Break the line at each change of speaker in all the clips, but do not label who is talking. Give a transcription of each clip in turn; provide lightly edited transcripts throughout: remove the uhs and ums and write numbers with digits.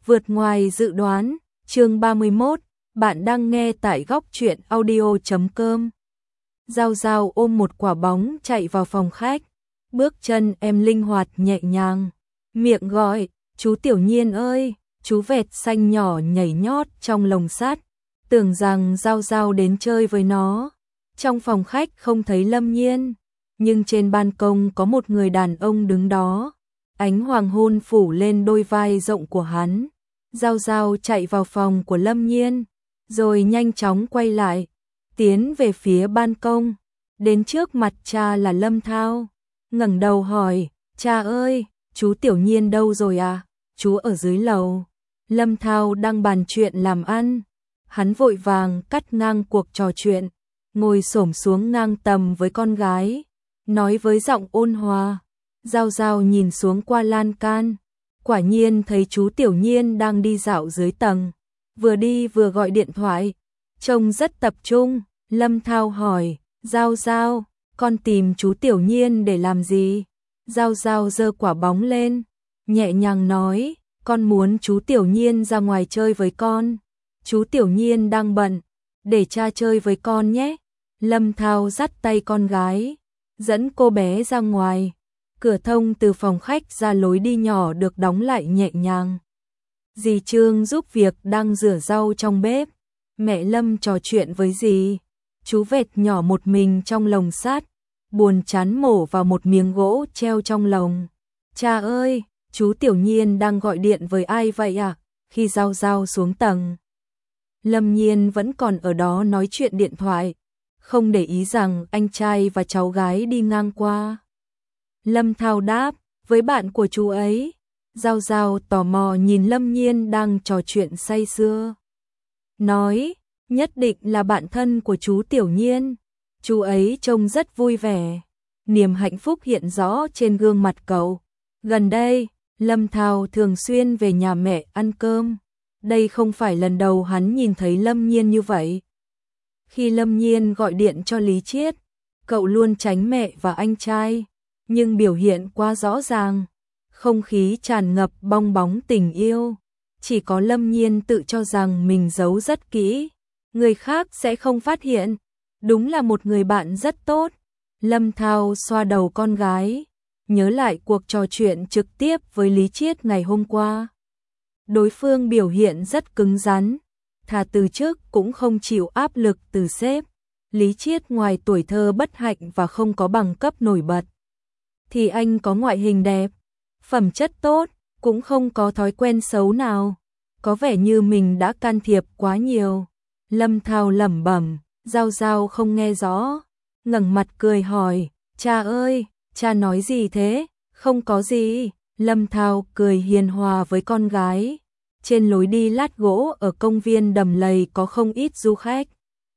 vượt ngoài dự đoán, chương 31, bạn đang nghe tại góc truyện audio.com. Giao Giao ôm một quả bóng chạy vào phòng khách, bước chân em linh hoạt nhẹ nhàng, miệng gọi, chú Tiểu Nhiên ơi, chú vẹt xanh nhỏ nhảy nhót trong lồng sắt, tưởng rằng Giao Giao đến chơi với nó. Trong phòng khách không thấy Lâm Nhiên, nhưng trên ban công có một người đàn ông đứng đó. Ánh hoàng hôn phủ lên đôi vai rộng của hắn. Giao Giao chạy vào phòng của Lâm Nhiên, rồi nhanh chóng quay lại, tiến về phía ban công, đến trước mặt cha là Lâm Thao, ngẩng đầu hỏi, cha ơi, chú Tiểu Nhiên đâu rồi à? Chú ở dưới lầu. Lâm Thao đang bàn chuyện làm ăn, hắn vội vàng cắt ngang cuộc trò chuyện, ngồi xổm xuống ngang tầm với con gái, nói với giọng ôn hòa. Giao Giao nhìn xuống qua lan can, quả nhiên thấy chú Tiểu Nhiên đang đi dạo dưới tầng, vừa đi vừa gọi điện thoại, trông rất tập trung. Lâm Thao hỏi, Giao Giao, con tìm chú Tiểu Nhiên để làm gì? Giao Giao giơ quả bóng lên, nhẹ nhàng nói, con muốn chú Tiểu Nhiên ra ngoài chơi với con. Chú Tiểu Nhiên đang bận, để cha chơi với con nhé. Lâm Thao dắt tay con gái, dẫn cô bé ra ngoài. Cửa thông từ phòng khách ra lối đi nhỏ được đóng lại nhẹ nhàng. Dì Trương giúp việc đang rửa rau trong bếp. Mẹ Lâm trò chuyện với dì. Chú vẹt nhỏ một mình trong lồng sắt, buồn chán mổ vào một miếng gỗ treo trong lồng. Cha ơi, chú Tiểu Nhiên đang gọi điện với ai vậy ạ? Khi Giao Giao xuống tầng, Lâm Nhiên vẫn còn ở đó nói chuyện điện thoại, không để ý rằng anh trai và cháu gái đi ngang qua. Lâm Thao đáp, với bạn của chú ấy. Giao Giao tò mò nhìn Lâm Nhiên đang trò chuyện say sưa. Nói, nhất định là bạn thân của chú Tiểu Nhiên. Chú ấy trông rất vui vẻ. Niềm hạnh phúc hiện rõ trên gương mặt cậu. Gần đây, Lâm Thao thường xuyên về nhà mẹ ăn cơm. Đây không phải lần đầu hắn nhìn thấy Lâm Nhiên như vậy. Khi Lâm Nhiên gọi điện cho Lý Chiết, cậu luôn tránh mẹ và anh trai. Nhưng biểu hiện quá rõ ràng, không khí tràn ngập bong bóng tình yêu. Chỉ có Lâm Nhiên tự cho rằng mình giấu rất kỹ, người khác sẽ không phát hiện. Đúng là một người bạn rất tốt. Lâm Thao xoa đầu con gái, nhớ lại cuộc trò chuyện trực tiếp với Lý Chiết ngày hôm qua. Đối phương biểu hiện rất cứng rắn, thà từ chức cũng không chịu áp lực từ sếp. Lý Chiết ngoài tuổi thơ bất hạnh và không có bằng cấp nổi bật, thì anh có ngoại hình đẹp, phẩm chất tốt, cũng không có thói quen xấu nào. Có vẻ như mình đã can thiệp quá nhiều. Lâm Thao lẩm bẩm, Giao Giao không nghe rõ, ngẩng mặt cười hỏi, cha ơi, cha nói gì thế? Không có gì. Lâm Thao cười hiền hòa với con gái. Trên lối đi lát gỗ ở công viên Đầm Lầy có không ít du khách.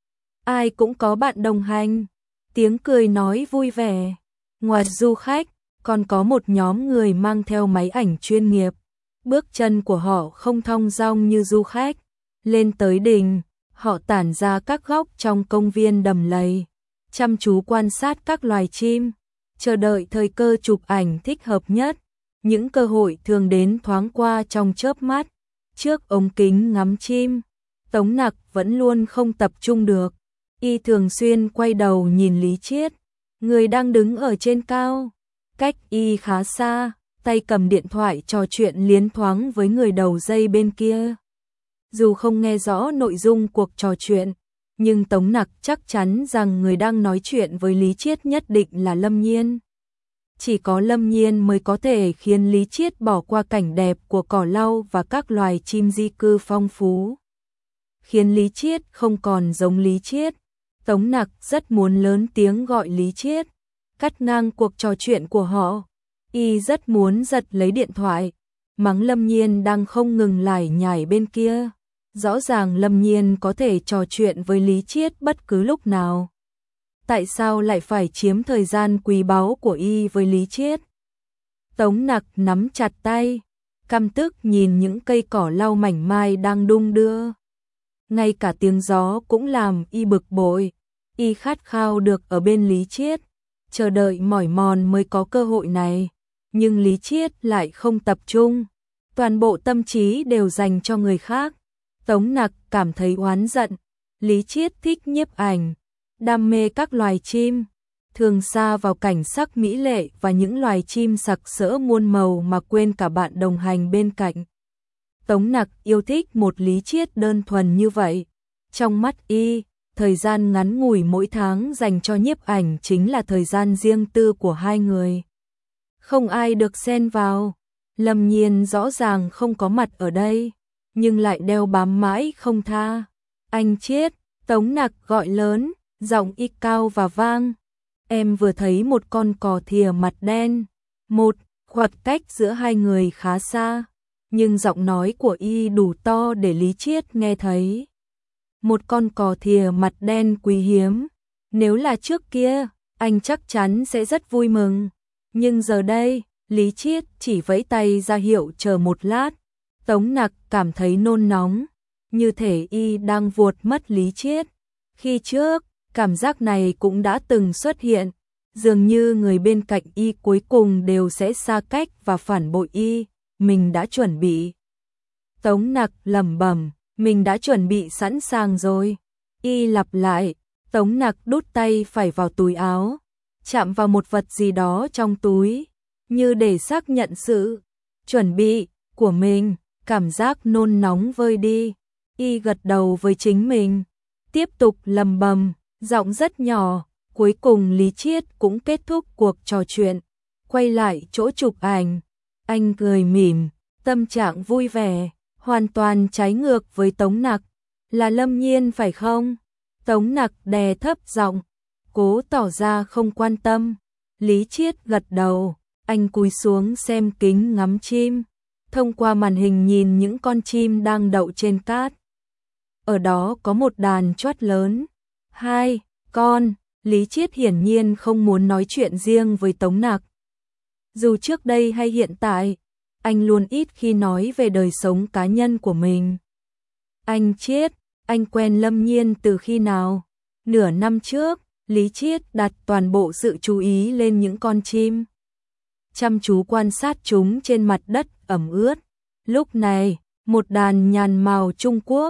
Ai cũng có bạn đồng hành, tiếng cười nói vui vẻ. Ngoài du khách, còn có một nhóm người mang theo máy ảnh chuyên nghiệp. Bước chân của họ không thong dong như du khách. Lên tới đỉnh, họ tản ra các góc trong công viên Đầm Lầy, chăm chú quan sát các loài chim, chờ đợi thời cơ chụp ảnh thích hợp nhất. Những cơ hội thường đến thoáng qua trong chớp mắt. Trước ống kính ngắm chim, Tống Nặc vẫn luôn không tập trung được. Y thường xuyên quay đầu nhìn Lý Chiết, người đang đứng ở trên cao, cách y khá xa, tay cầm điện thoại trò chuyện liến thoáng với người đầu dây bên kia. Dù không nghe rõ nội dung cuộc trò chuyện, nhưng Tống Nặc chắc chắn rằng người đang nói chuyện với Lý Chiết nhất định là Lâm Nhiên. Chỉ có Lâm Nhiên mới có thể khiến Lý Chiết bỏ qua cảnh đẹp của cỏ lau và các loài chim di cư phong phú. Khiến Lý Chiết không còn giống Lý Chiết. Tống Nặc rất muốn lớn tiếng gọi Lý Chiết, cắt ngang cuộc trò chuyện của họ. Y rất muốn giật lấy điện thoại, mắng Lâm Nhiên đang không ngừng lải nhải bên kia. Rõ ràng Lâm Nhiên có thể trò chuyện với Lý Chiết bất cứ lúc nào. Tại sao lại phải chiếm thời gian quý báu của Y với Lý Chiết? Tống Nặc nắm chặt tay, căm tức nhìn những cây cỏ lau mảnh mai đang đung đưa. Ngay cả tiếng gió cũng làm Y bực bội. Y khát khao được ở bên Lý Chiết, chờ đợi mỏi mòn mới có cơ hội này. Nhưng Lý Chiết lại không tập trung. toàn bộ tâm trí đều dành cho người khác. Tống Nặc cảm thấy oán giận. Lý Chiết thích nhiếp ảnh, đam mê các loài chim, thường sa vào cảnh sắc mỹ lệ và những loài chim sặc sỡ muôn màu mà quên cả bạn đồng hành bên cạnh. Tống Nặc yêu thích một Lý Chiết đơn thuần như vậy. Trong mắt y, thời gian ngắn ngủi mỗi tháng dành cho nhiếp ảnh chính là thời gian riêng tư của hai người. Không ai được xen vào. Lâm Nhiên rõ ràng không có mặt ở đây, nhưng lại đeo bám mãi không tha. Anh Chiết, Tống Nặc gọi lớn, giọng y cao và vang. Em vừa thấy một con cò thìa mặt đen. Một khoảng cách giữa hai người khá xa, nhưng giọng nói của y đủ to để Lý Chiết nghe thấy. Một con cò thìa mặt đen quý hiếm. Nếu là trước kia, anh chắc chắn sẽ rất vui mừng. Nhưng giờ đây, Lý Chiết chỉ vẫy tay ra hiệu chờ một lát. Tống Nặc cảm thấy nôn nóng, như thể y đang vuột mất Lý Chiết. Khi trước, cảm giác này cũng đã từng xuất hiện, dường như người bên cạnh y cuối cùng đều sẽ xa cách và phản bội y. Mình đã chuẩn bị. Tống Nặc lẩm bẩm, mình đã chuẩn bị sẵn sàng rồi. Y lặp lại. Tống Nặc đút tay phải vào túi áo, chạm vào một vật gì đó trong túi, như để xác nhận sự chuẩn bị của mình. Cảm giác nôn nóng vơi đi. Y gật đầu với chính mình, tiếp tục lẩm bẩm, giọng rất nhỏ. Cuối cùng Lý Chiết cũng kết thúc cuộc trò chuyện, quay lại chỗ chụp ảnh. Anh cười mỉm, tâm trạng vui vẻ, hoàn toàn trái ngược với Tống Nặc. Là Lâm Nhiên phải không? Tống Nặc đè thấp giọng, cố tỏ ra không quan tâm. Lý Chiết gật đầu, anh cúi xuống xem kính ngắm chim, thông qua màn hình nhìn những con chim đang đậu trên cát. Ở đó có một đàn chót lớn, 2 con. Lý Chiết hiển nhiên không muốn nói chuyện riêng với Tống Nặc. Dù trước đây hay hiện tại, anh luôn ít khi nói về đời sống cá nhân của mình. Anh Chiết, anh quen Lâm Nhiên từ khi nào? Nửa năm trước, Lý Chiết đặt toàn bộ sự chú ý lên những con chim, chăm chú quan sát chúng trên mặt đất ẩm ướt. Lúc này, một đàn nhàn mào Trung Quốc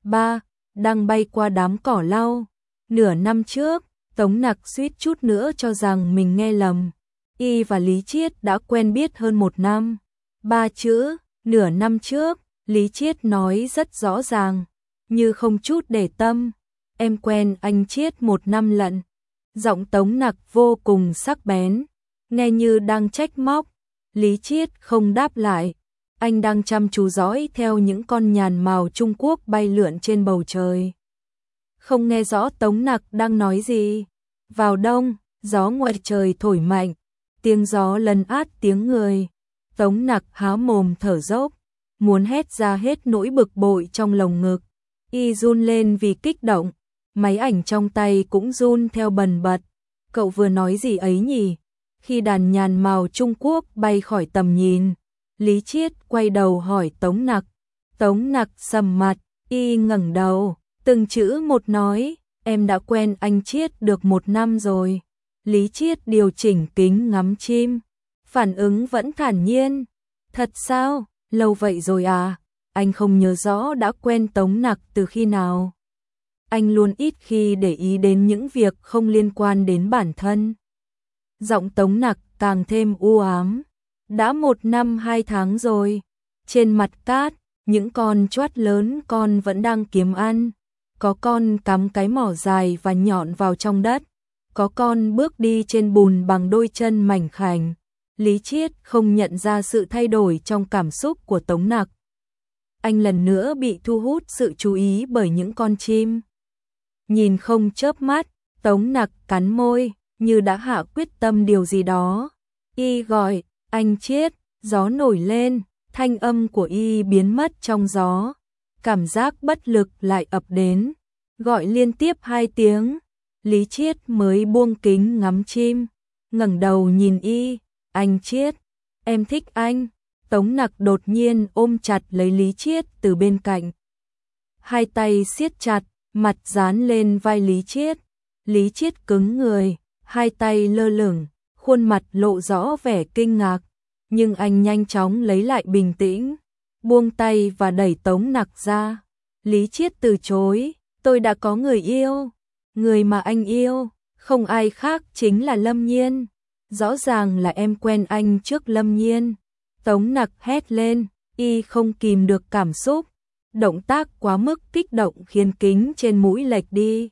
đang bay qua đám cỏ lau. Nửa năm trước, Tống Nặc suýt chút nữa cho rằng mình nghe lầm. Y và Lý Chiết đã quen biết hơn 1 năm. 3 chữ, nửa năm trước, Lý Chiết nói rất rõ ràng, như không chút để tâm. Em quen anh Chiết 1 năm lận. Giọng Tống Nặc vô cùng sắc bén, nghe như đang trách móc. Lý Chiết không đáp lại. Anh đang chăm chú dõi theo những con nhàn mào Trung Quốc bay lượn trên bầu trời. Không nghe rõ Tống Nặc đang nói gì. Vào đông, gió ngoài trời thổi mạnh, tiếng gió lấn át tiếng người. Tống Nặc há mồm thở dốc, muốn hét ra hết nỗi bực bội trong lồng ngực. Y run lên vì kích động, máy ảnh trong tay cũng run theo bần bật. Cậu vừa nói gì ấy nhỉ? Khi đàn nhàn mào Trung Quốc bay khỏi tầm nhìn, Lý Chiết quay đầu hỏi Tống Nặc. Tống Nặc sầm mặt, y ngẩng đầu, từng chữ một nói, em đã quen anh Chiết được 1 năm rồi. Lý Chiết điều chỉnh kính ngắm chim, phản ứng vẫn thản nhiên. Thật sao? Lâu vậy rồi à? Anh không nhớ rõ đã quen Tống Nặc từ khi nào. Anh luôn ít khi để ý đến những việc không liên quan đến bản thân. Giọng Tống Nặc càng thêm u ám. Đã 1 năm 2 tháng rồi. Trên mặt cát, những con chót lớn con vẫn đang kiếm ăn. Có con cắm cái mỏ dài và nhọn vào trong đất. Có con bước đi trên bùn bằng đôi chân mảnh khảnh. Lý Chiết không nhận ra sự thay đổi trong cảm xúc của Tống Nặc. Anh lần nữa bị thu hút sự chú ý bởi những con chim. Nhìn không chớp mắt, Tống Nặc cắn môi, như đã hạ quyết tâm điều gì đó. Y gọi, anh Chiết, gió nổi lên, thanh âm của y biến mất trong gió. Cảm giác bất lực lại ập đến, gọi liên tiếp 2 tiếng. Lý Chiết mới buông kính ngắm chim, ngẩng đầu nhìn y, anh Chiết, em thích anh. Tống Nặc đột nhiên ôm chặt lấy Lý Chiết từ bên cạnh. 2 tay siết chặt, mặt dán lên vai Lý Chiết. Lý Chiết cứng người, 2 tay lơ lửng, khuôn mặt lộ rõ vẻ kinh ngạc. Nhưng anh nhanh chóng lấy lại bình tĩnh. buông tay và đẩy Tống Nặc ra. Lý Chiết từ chối, tôi đã có người yêu. Người mà anh yêu, không ai khác chính là Lâm Nhiên. Rõ ràng là em quen anh trước Lâm Nhiên. Tống Nặc hét lên, y không kìm được cảm xúc. Động tác quá mức kích động khiến kính trên mũi lệch đi.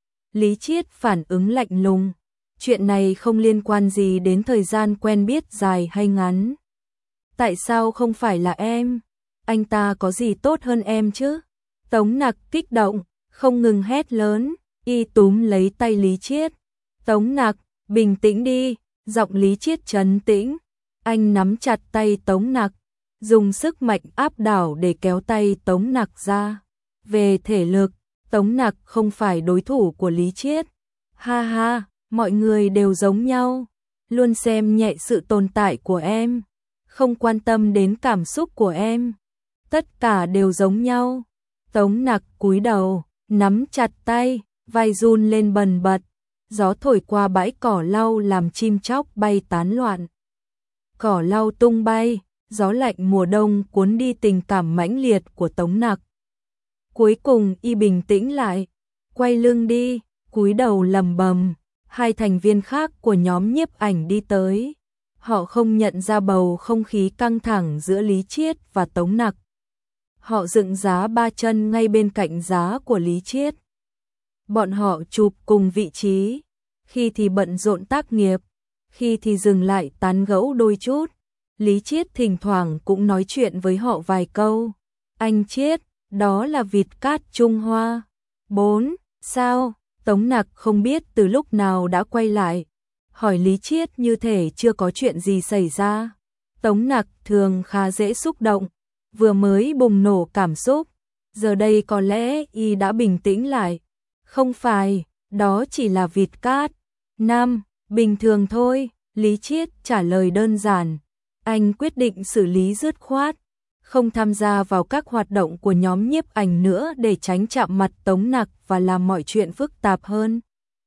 Lý Chiết phản ứng lạnh lùng. Chuyện này không liên quan gì đến thời gian quen biết dài hay ngắn. Tại sao không phải là em? Anh ta có gì tốt hơn em chứ? Tống Nặc kích động, không ngừng hét lớn, y túm lấy tay Lý Chiết. Tống Nặc, bình tĩnh đi, giọng Lý Chiết trấn tĩnh. Anh nắm chặt tay Tống Nặc, dùng sức mạnh áp đảo để kéo tay Tống Nặc ra. Về thể lực, Tống Nặc không phải đối thủ của Lý Chiết. Ha ha, mọi người đều giống nhau, luôn xem nhẹ sự tồn tại của em, không quan tâm đến cảm xúc của em. Tất cả đều giống nhau. Tống Nặc cúi đầu, nắm chặt tay, vai run lên bần bật. Gió thổi qua bãi cỏ lau làm chim chóc bay tán loạn. Cỏ lau tung bay, gió lạnh mùa đông cuốn đi tình cảm mãnh liệt của Tống Nặc. Cuối cùng y bình tĩnh lại, quay lưng đi, cúi đầu lẩm bẩm. Hai thành viên khác của nhóm nhiếp ảnh đi tới. Họ không nhận ra bầu không khí căng thẳng giữa Lý Chiết và Tống Nặc. Họ dựng giá 3 chân ngay bên cạnh giá của Lý Chiết. Bọn họ chụp cùng vị trí, khi thì bận rộn tác nghiệp, khi thì dừng lại tán gẫu đôi chút. Lý Chiết thỉnh thoảng cũng nói chuyện với họ vài câu. Anh Chiết, đó là vịt cát Trung Hoa. 4. Sao? Tống Nặc không biết từ lúc nào đã quay lại, hỏi Lý Chiết như thể chưa có chuyện gì xảy ra. Tống Nặc thường khá dễ xúc động, vừa mới bùng nổ cảm xúc, giờ đây có lẽ y đã bình tĩnh lại. Không phải, đó chỉ là vịt cát. Nam, bình thường thôi, Lý Chiết trả lời đơn giản. Anh quyết định xử lý dứt khoát, không tham gia vào các hoạt động của nhóm nhiếp ảnh nữa để tránh chạm mặt Tống Nặc và làm mọi chuyện phức tạp hơn.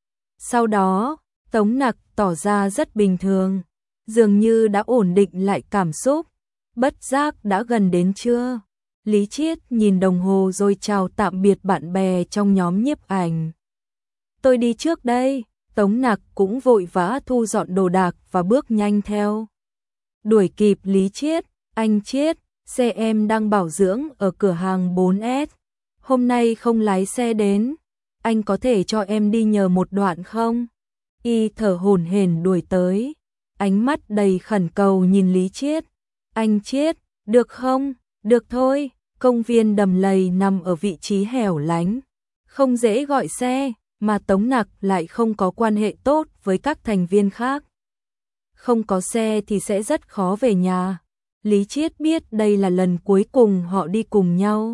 Sau đó, Tống Nặc tỏ ra rất bình thường, dường như đã ổn định lại cảm xúc. Bất giác đã gần đến trưa. Lý Chiết nhìn đồng hồ rồi chào tạm biệt bạn bè trong nhóm nhiếp ảnh. Tôi đi trước đây. Tống Nặc cũng vội vã thu dọn đồ đạc và bước nhanh theo. Đuổi kịp Lý Chiết. Anh Chiết, xe em đang bảo dưỡng ở cửa hàng 4S. Hôm nay không lái xe đến. Anh có thể cho em đi nhờ một đoạn không? Y thở hổn hển đuổi tới. Ánh mắt đầy khẩn cầu nhìn Lý Chiết. Anh Chiết, được không? Được thôi. Công viên Đầm Lầy nằm ở vị trí hẻo lánh, không dễ gọi xe, mà Tống Nặc lại không có quan hệ tốt với các thành viên khác. Không có xe thì sẽ rất khó về nhà. Lý Chiết biết đây là lần cuối cùng họ đi cùng nhau,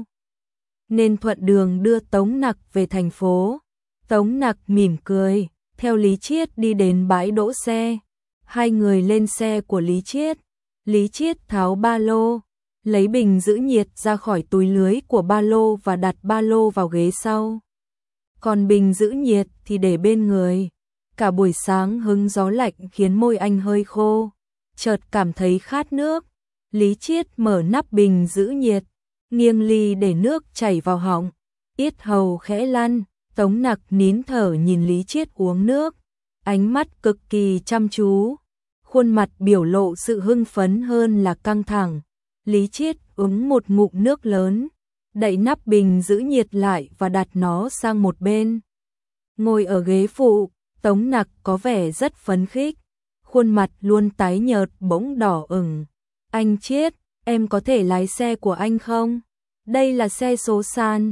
nên thuận đường đưa Tống Nặc về thành phố. Tống Nặc mỉm cười, theo Lý Chiết đi đến bãi đỗ xe. Hai người lên xe của Lý Chiết. Lý Chiết tháo ba lô, lấy bình giữ nhiệt ra khỏi túi lưới của ba lô và đặt ba lô vào ghế sau. Còn bình giữ nhiệt thì để bên người. Cả buổi sáng hứng gió lạnh khiến môi anh hơi khô, chợt cảm thấy khát nước. Lý Chiết mở nắp bình giữ nhiệt, nghiêng ly để nước chảy vào họng, yết hầu khẽ lăn. Tống Nặc nín thở nhìn Lý Chiết uống nước, ánh mắt cực kỳ chăm chú, khuôn mặt biểu lộ sự hưng phấn hơn là căng thẳng. Lý Chiết uống một ngụm nước lớn, đậy nắp bình giữ nhiệt lại và đặt nó sang một bên. Ngồi ở ghế phụ, Tống Nặc có vẻ rất phấn khích, khuôn mặt luôn tái nhợt bỗng đỏ ửng. Anh Chiết, em có thể lái xe của anh không? Đây là xe số sàn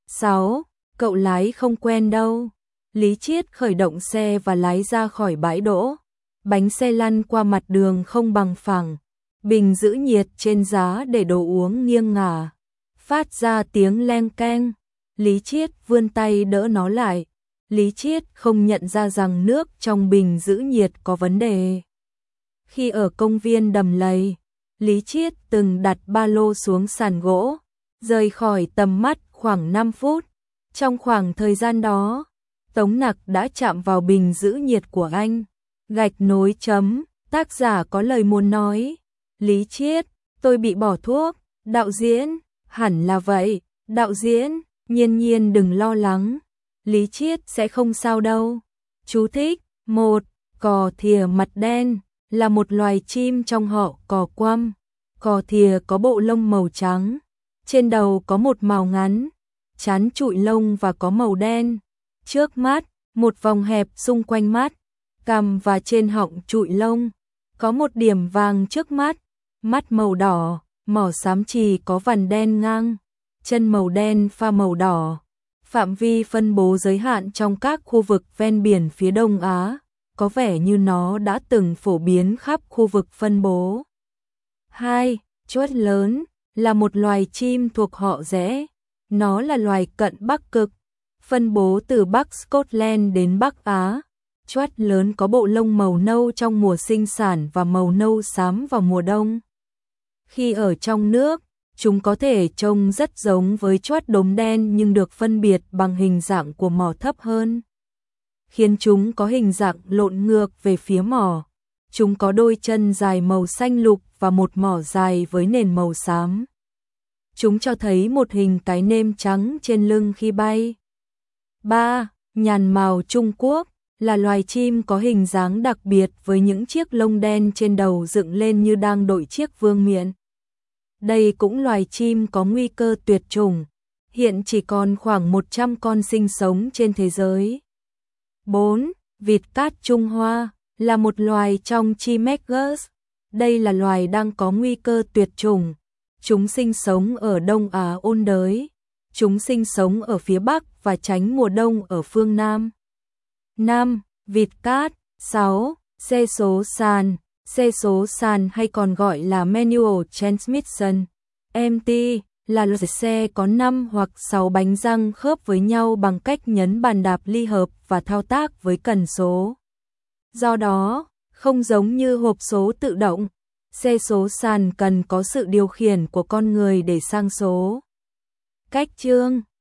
6, cậu lái không quen đâu. Lý Chiết khởi động xe và lái ra khỏi bãi đỗ. Bánh xe lăn qua mặt đường không bằng phẳng. Bình giữ nhiệt trên giá để đồ uống nghiêng ngả, phát ra tiếng leng keng. Lý Chiết vươn tay đỡ nó lại. Lý Chiết không nhận ra rằng nước trong bình giữ nhiệt có vấn đề. Khi ở công viên Đầm Lầy, Lý Chiết từng đặt ba lô xuống sàn gỗ, rời khỏi tầm mắt khoảng 5 phút. Trong khoảng thời gian đó, Tống Nặc đã chạm vào bình giữ nhiệt của anh. Gạch nối chấm, tác giả có lời muốn nói. Lý Chiết, tôi bị bỏ thuốc, Đạo diễn, hẳn là vậy, đạo diễn, Nhiên Nhiên đừng lo lắng, Lý Chiết sẽ không sao đâu. Chú thích: 1. Cò thìa mặt đen là một loài chim trong họ cò quăm. Cò thìa có bộ lông màu trắng, trên đầu có một mào ngắn, trán trụi lông và có màu đen. Trước mắt, một vòng hẹp xung quanh mắt, cằm và trên họng trụi lông, có một điểm vàng trước mắt, mắt màu đỏ, mỏ xám chì có vằn đen ngang, chân màu đen pha màu đỏ. Phạm vi phân bố giới hạn trong các khu vực ven biển phía Đông Á, có vẻ như nó đã từng phổ biến khắp khu vực phân bố. 2. Chuốt lớn là một loài chim thuộc họ rẽ. Nó là loài cận Bắc Cực, phân bố từ Bắc Scotland đến Bắc Á. Chuốt lớn có bộ lông màu nâu trong mùa sinh sản và màu nâu xám vào mùa đông. Khi ở trong nước, chúng có thể trông rất giống với chuốt đốm đen nhưng được phân biệt bằng hình dạng của mỏ thấp hơn, khiến chúng có hình dạng lộn ngược về phía mỏ. Chúng có đôi chân dài màu xanh lục và một mỏ dài với nền màu xám. Chúng cho thấy một hình cái nêm trắng trên lưng khi bay. 3. Nhàn mào Trung Quốc là loài chim có hình dáng đặc biệt với những chiếc lông đen trên đầu dựng lên như đang đội chiếc vương miện. Đây cũng loài chim có nguy cơ tuyệt chủng, hiện chỉ còn khoảng 100 con sinh sống trên thế giới. 4. Vịt cát Trung Hoa là một loài trong Chimaegus. Đây là loài đang có nguy cơ tuyệt chủng. Chúng sinh sống ở Đông Á ôn đới. Chúng sinh sống ở phía Bắc và tránh mùa đông ở phương Nam. 5. Vịt cát. 6. Xe số sàn. Xe số sàn hay còn gọi là Manual Transmission, MT, là loại xe có 5 hoặc 6 bánh răng khớp với nhau bằng cách nhấn bàn đạp ly hợp và thao tác với cần số. Do đó, không giống như hộp số tự động, xe số sàn cần có sự điều khiển của con người để sang số. Cách chương